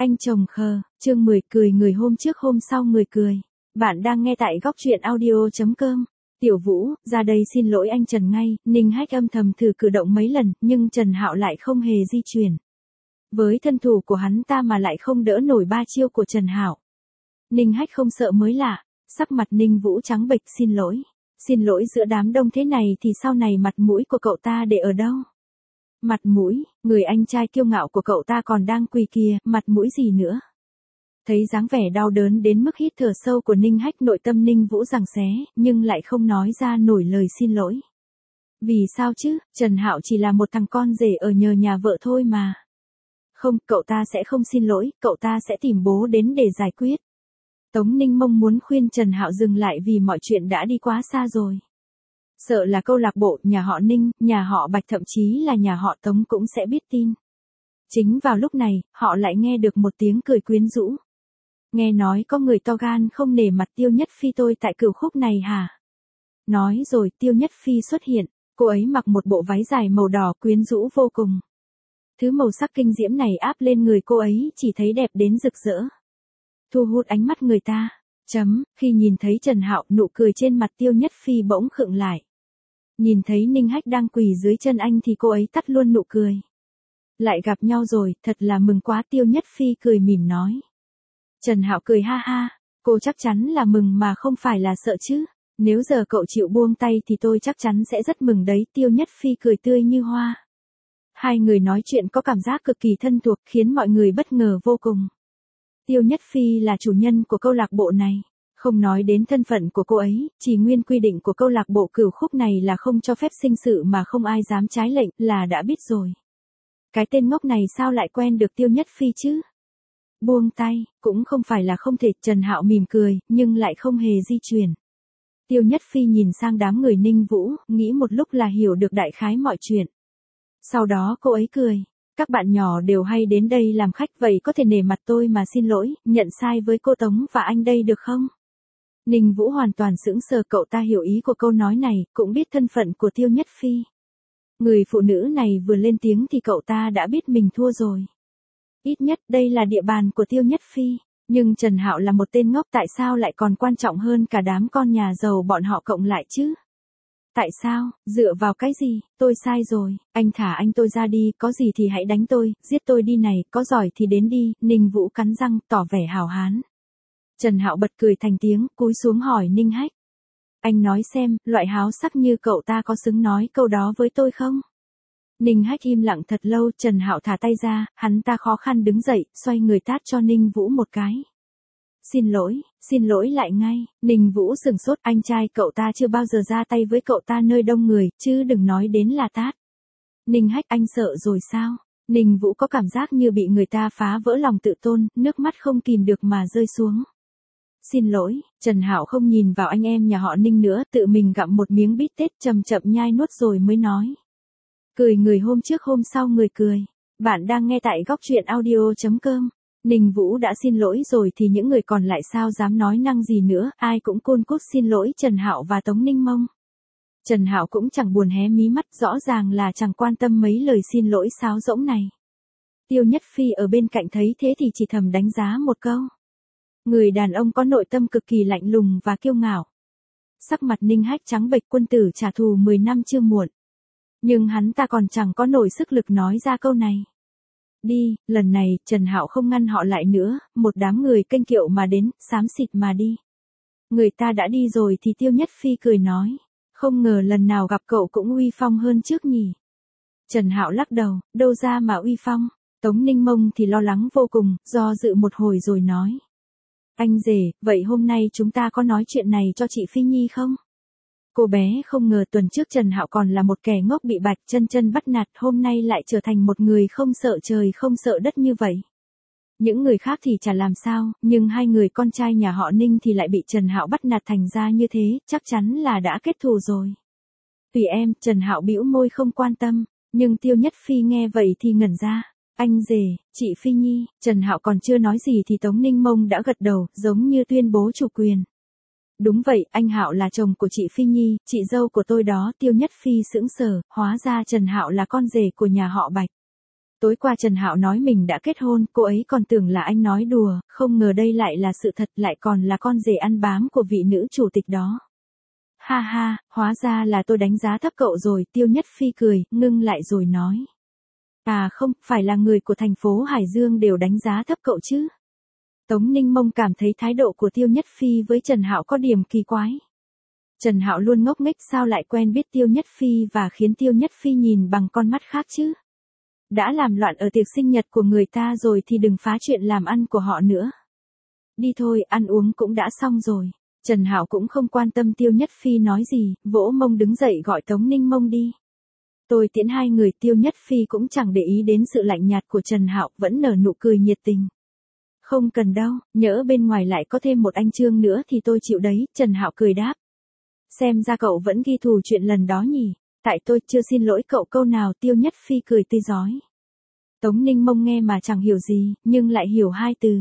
Anh chồng khờ, chương 10 cười người hôm trước hôm sau người cười. Bạn đang nghe tại góc truyện audio.com. Tiểu Vũ, ra đây xin lỗi anh Trần ngay, Ninh Hách âm thầm thử cử động mấy lần, nhưng Trần Hạo lại không hề di chuyển. Với thân thủ của hắn ta mà lại không đỡ nổi ba chiêu của Trần Hạo. Ninh Hách không sợ mới lạ, sắc mặt Ninh Vũ trắng bệch xin lỗi. Xin lỗi giữa đám đông thế này thì sau này mặt mũi của cậu ta để ở đâu? Mặt mũi, người anh trai kiêu ngạo của cậu ta còn đang quỳ kìa, mặt mũi gì nữa? Thấy dáng vẻ đau đớn đến mức hít thở sâu của Ninh Hách, nội tâm Ninh Vũ giằng xé, nhưng lại không nói ra nổi lời xin lỗi. Vì sao chứ, Trần Hạo chỉ là một thằng con rể ở nhờ nhà vợ thôi mà. Không, cậu ta sẽ không xin lỗi, cậu ta sẽ tìm bố đến để giải quyết. Tống Ninh Mông muốn khuyên Trần Hạo dừng lại vì mọi chuyện đã đi quá xa rồi. Sợ là câu lạc bộ nhà họ Ninh, nhà họ Bạch, thậm chí là nhà họ Tống cũng sẽ biết tin. Chính vào lúc này, họ lại nghe được một tiếng cười quyến rũ. Nghe nói có người to gan không nể mặt Tiêu Nhất Phi tôi tại cửu khúc này hả? Nói rồi Tiêu Nhất Phi xuất hiện, cô ấy mặc một bộ váy dài màu đỏ quyến rũ vô cùng. Thứ màu sắc kinh diễm này áp lên người cô ấy chỉ thấy đẹp đến rực rỡ. Thu hút ánh mắt người ta. Khi nhìn thấy Trần Hạo, nụ cười trên mặt Tiêu Nhất Phi bỗng khựng lại. Nhìn thấy Ninh Hách đang quỳ dưới chân anh thì cô ấy tắt luôn nụ cười. Lại gặp nhau rồi, thật là mừng quá, Tiêu Nhất Phi cười mỉm nói. Trần Hạo cười ha ha, cô chắc chắn là mừng mà không phải là sợ chứ. Nếu giờ cậu chịu buông tay thì tôi chắc chắn sẽ rất mừng đấy, Tiêu Nhất Phi cười tươi như hoa. Hai người nói chuyện có cảm giác cực kỳ thân thuộc, khiến mọi người bất ngờ vô cùng. Tiêu Nhất Phi là chủ nhân của câu lạc bộ này. Không nói đến thân phận của cô ấy, chỉ nguyên quy định của câu lạc bộ cửu khúc này là không cho phép sinh sự mà không ai dám trái lệnh, là đã biết rồi. Cái tên ngốc này sao lại quen được Tiêu Nhất Phi chứ? Buông tay, cũng không phải là không thể, Trần Hạo mỉm cười, nhưng lại không hề di chuyển. Tiêu Nhất Phi nhìn sang đám người Ninh Vũ, nghĩ một lúc là hiểu được đại khái mọi chuyện. Sau đó cô ấy cười. Các bạn nhỏ đều hay đến đây làm khách, vậy có thể nể mặt tôi mà xin lỗi, nhận sai với cô Tống và anh đây được không? Ninh Vũ hoàn toàn sững sờ, cậu ta hiểu ý của câu nói này, cũng biết thân phận của Tiêu Nhất Phi. Người phụ nữ này vừa lên tiếng thì cậu ta đã biết mình thua rồi. Ít nhất đây là địa bàn của Tiêu Nhất Phi, nhưng Trần Hạo là một tên ngốc, tại sao lại còn quan trọng hơn cả đám con nhà giàu bọn họ cộng lại chứ? Tại sao, dựa vào cái gì, tôi sai rồi, anh thả anh tôi ra đi, có gì thì hãy đánh tôi, giết tôi đi này, có giỏi thì đến đi, Ninh Vũ cắn răng, tỏ vẻ hào hán. Trần Hạo bật cười thành tiếng, cúi xuống hỏi Ninh Hách. Anh nói xem, loại háo sắc như cậu ta có xứng nói câu đó với tôi không? Ninh Hách im lặng thật lâu, Trần Hạo thả tay ra, hắn ta khó khăn đứng dậy, xoay người tát cho Ninh Vũ một cái. Xin lỗi lại ngay, Ninh Vũ sửng sốt, anh trai cậu ta chưa bao giờ ra tay với cậu ta nơi đông người, chứ đừng nói đến là tát. Ninh Hách, anh sợ rồi sao? Ninh Vũ có cảm giác như bị người ta phá vỡ lòng tự tôn, nước mắt không kìm được mà rơi xuống. Xin lỗi, Trần Hạo không nhìn vào anh em nhà họ Ninh nữa, tự mình gặm một miếng bít tết chậm chậm nhai nuốt rồi mới nói. Cười người hôm trước hôm sau người cười. Bạn đang nghe tại góc truyện audio.com. Ninh Vũ đã xin lỗi rồi thì những người còn lại sao dám nói năng gì nữa, ai cũng cun cút xin lỗi Trần Hạo và Tống Ninh Mông. Trần Hạo cũng chẳng buồn hé mí mắt, rõ ràng là chẳng quan tâm mấy lời xin lỗi sáo rỗng này. Tiêu Nhất Phi ở bên cạnh thấy thế thì chỉ thầm đánh giá một câu. Người đàn ông có nội tâm cực kỳ lạnh lùng và kiêu ngạo. Sắc mặt Ninh Hách trắng bệch, quân tử trả thù 10 năm chưa muộn. Nhưng hắn ta còn chẳng có nổi sức lực nói ra câu này. Đi, lần này, Trần Hạo không ngăn họ lại nữa, một đám người kênh kiệu mà đến, xám xịt mà đi. Người ta đã đi rồi thì Tiêu Nhất Phi cười nói. Không ngờ lần nào gặp cậu cũng uy phong hơn trước nhỉ. Trần Hạo lắc đầu, đâu ra mà uy phong. Tống Ninh Mông thì lo lắng vô cùng, do dự một hồi rồi nói. Anh rể, vậy hôm nay chúng ta có nói chuyện này cho chị Phi Nhi không? Cô bé không ngờ tuần trước Trần Hạo còn là một kẻ ngốc bị Bạch Chân Chân bắt nạt, hôm nay lại trở thành một người không sợ trời không sợ đất như vậy. Những người khác thì chả làm sao, nhưng hai người con trai nhà họ Ninh thì lại bị Trần Hạo bắt nạt thành ra như thế, chắc chắn là đã kết thù rồi. Tùy em, Trần Hạo bĩu môi không quan tâm, nhưng Tiêu Nhất Phi nghe vậy thì ngẩn ra. Anh rể, chị Phi Nhi, Trần Hạo còn chưa nói gì thì Tống Ninh Mông đã gật đầu, giống như tuyên bố chủ quyền. Đúng vậy, anh Hạo là chồng của chị Phi Nhi, chị dâu của tôi đó, Tiêu Nhất Phi sững sờ, hóa ra Trần Hạo là con rể của nhà họ Bạch. Tối qua Trần Hạo nói mình đã kết hôn, cô ấy còn tưởng là anh nói đùa, không ngờ đây lại là sự thật, lại còn là con rể ăn bám của vị nữ chủ tịch đó. Ha ha, hóa ra là tôi đánh giá thấp cậu rồi, Tiêu Nhất Phi cười, ngưng lại rồi nói. À không, phải là người của thành phố Hải Dương đều đánh giá thấp cậu chứ. Tống Ninh Mông cảm thấy thái độ của Tiêu Nhất Phi với Trần Hạo có điểm kỳ quái. Trần Hạo luôn ngốc nghếch sao lại quen biết Tiêu Nhất Phi và khiến Tiêu Nhất Phi nhìn bằng con mắt khác chứ. Đã làm loạn ở tiệc sinh nhật của người ta rồi thì đừng phá chuyện làm ăn của họ nữa. Đi thôi, ăn uống cũng đã xong rồi. Trần Hạo cũng không quan tâm Tiêu Nhất Phi nói gì, vỗ mông đứng dậy gọi Tống Ninh Mông đi. Tôi tiễn hai người. Tiêu Nhất Phi cũng chẳng để ý đến sự lạnh nhạt của Trần Hạo, vẫn nở nụ cười nhiệt tình. Không cần đâu, nhỡ bên ngoài lại có thêm một anh Trương nữa thì tôi chịu đấy, Trần Hạo cười đáp. Xem ra cậu vẫn ghi thù chuyện lần đó nhỉ, tại tôi chưa xin lỗi cậu câu nào. Tiêu Nhất Phi cười tươi rói. Tống Ninh Mông nghe mà chẳng hiểu gì, nhưng lại hiểu hai từ.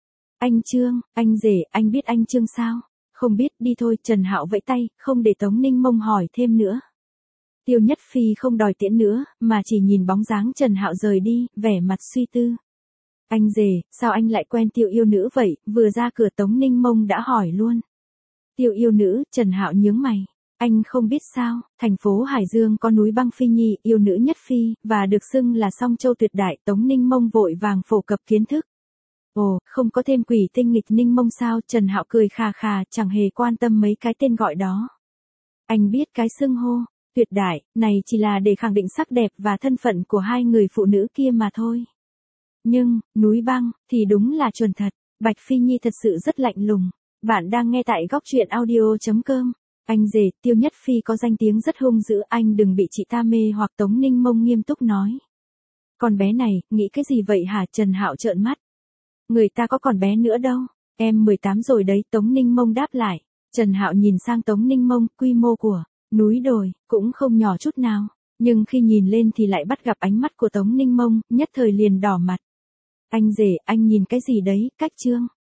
Anh Trương, anh rể, anh biết anh Trương sao? Không biết, đi thôi. Trần Hạo vẫy tay, không để Tống Ninh Mông hỏi thêm nữa. Tiêu Nhất Phi không đòi tiễn nữa, mà chỉ nhìn bóng dáng Trần Hạo rời đi, vẻ mặt suy tư. Anh rể, sao anh lại quen Tiêu yêu nữ vậy? Vừa ra cửa Tống Ninh Mông đã hỏi luôn. Tiêu yêu nữ, Trần Hạo nhướng mày. Anh không biết sao, thành phố Hải Dương có núi băng Phi Nhi, yêu nữ nhất phi, và được xưng là song châu tuyệt đại. Tống Ninh Mông vội vàng phổ cập kiến thức. Ồ, không có thêm quỷ tinh nghịch Ninh Mông sao? Trần Hạo cười khà khà, chẳng hề quan tâm mấy cái tên gọi đó. Anh biết cái xưng hô tuyệt đại này chỉ là để khẳng định sắc đẹp và thân phận của hai người phụ nữ kia mà thôi. Nhưng, núi băng, thì đúng là chuẩn thật. Bạch Phi Nhi thật sự rất lạnh lùng. Bạn đang nghe tại góc truyện audio.com. Anh rể, Tiêu Nhất Phi có danh tiếng rất hung dữ, anh đừng bị chị ta mê hoặc. Tống Ninh Mông nghiêm túc nói. Con bé này, nghĩ cái gì vậy hả? Trần Hạo trợn mắt. Người ta có còn bé nữa đâu, em 18 rồi đấy. Tống Ninh Mông đáp lại. Trần Hạo nhìn sang Tống Ninh Mông, quy mô của núi đồi cũng không nhỏ chút nào, nhưng khi nhìn lên thì lại bắt gặp ánh mắt của Tống Ninh Mông, nhất thời liền đỏ mặt. Anh rể, anh nhìn cái gì đấy? Cách Trương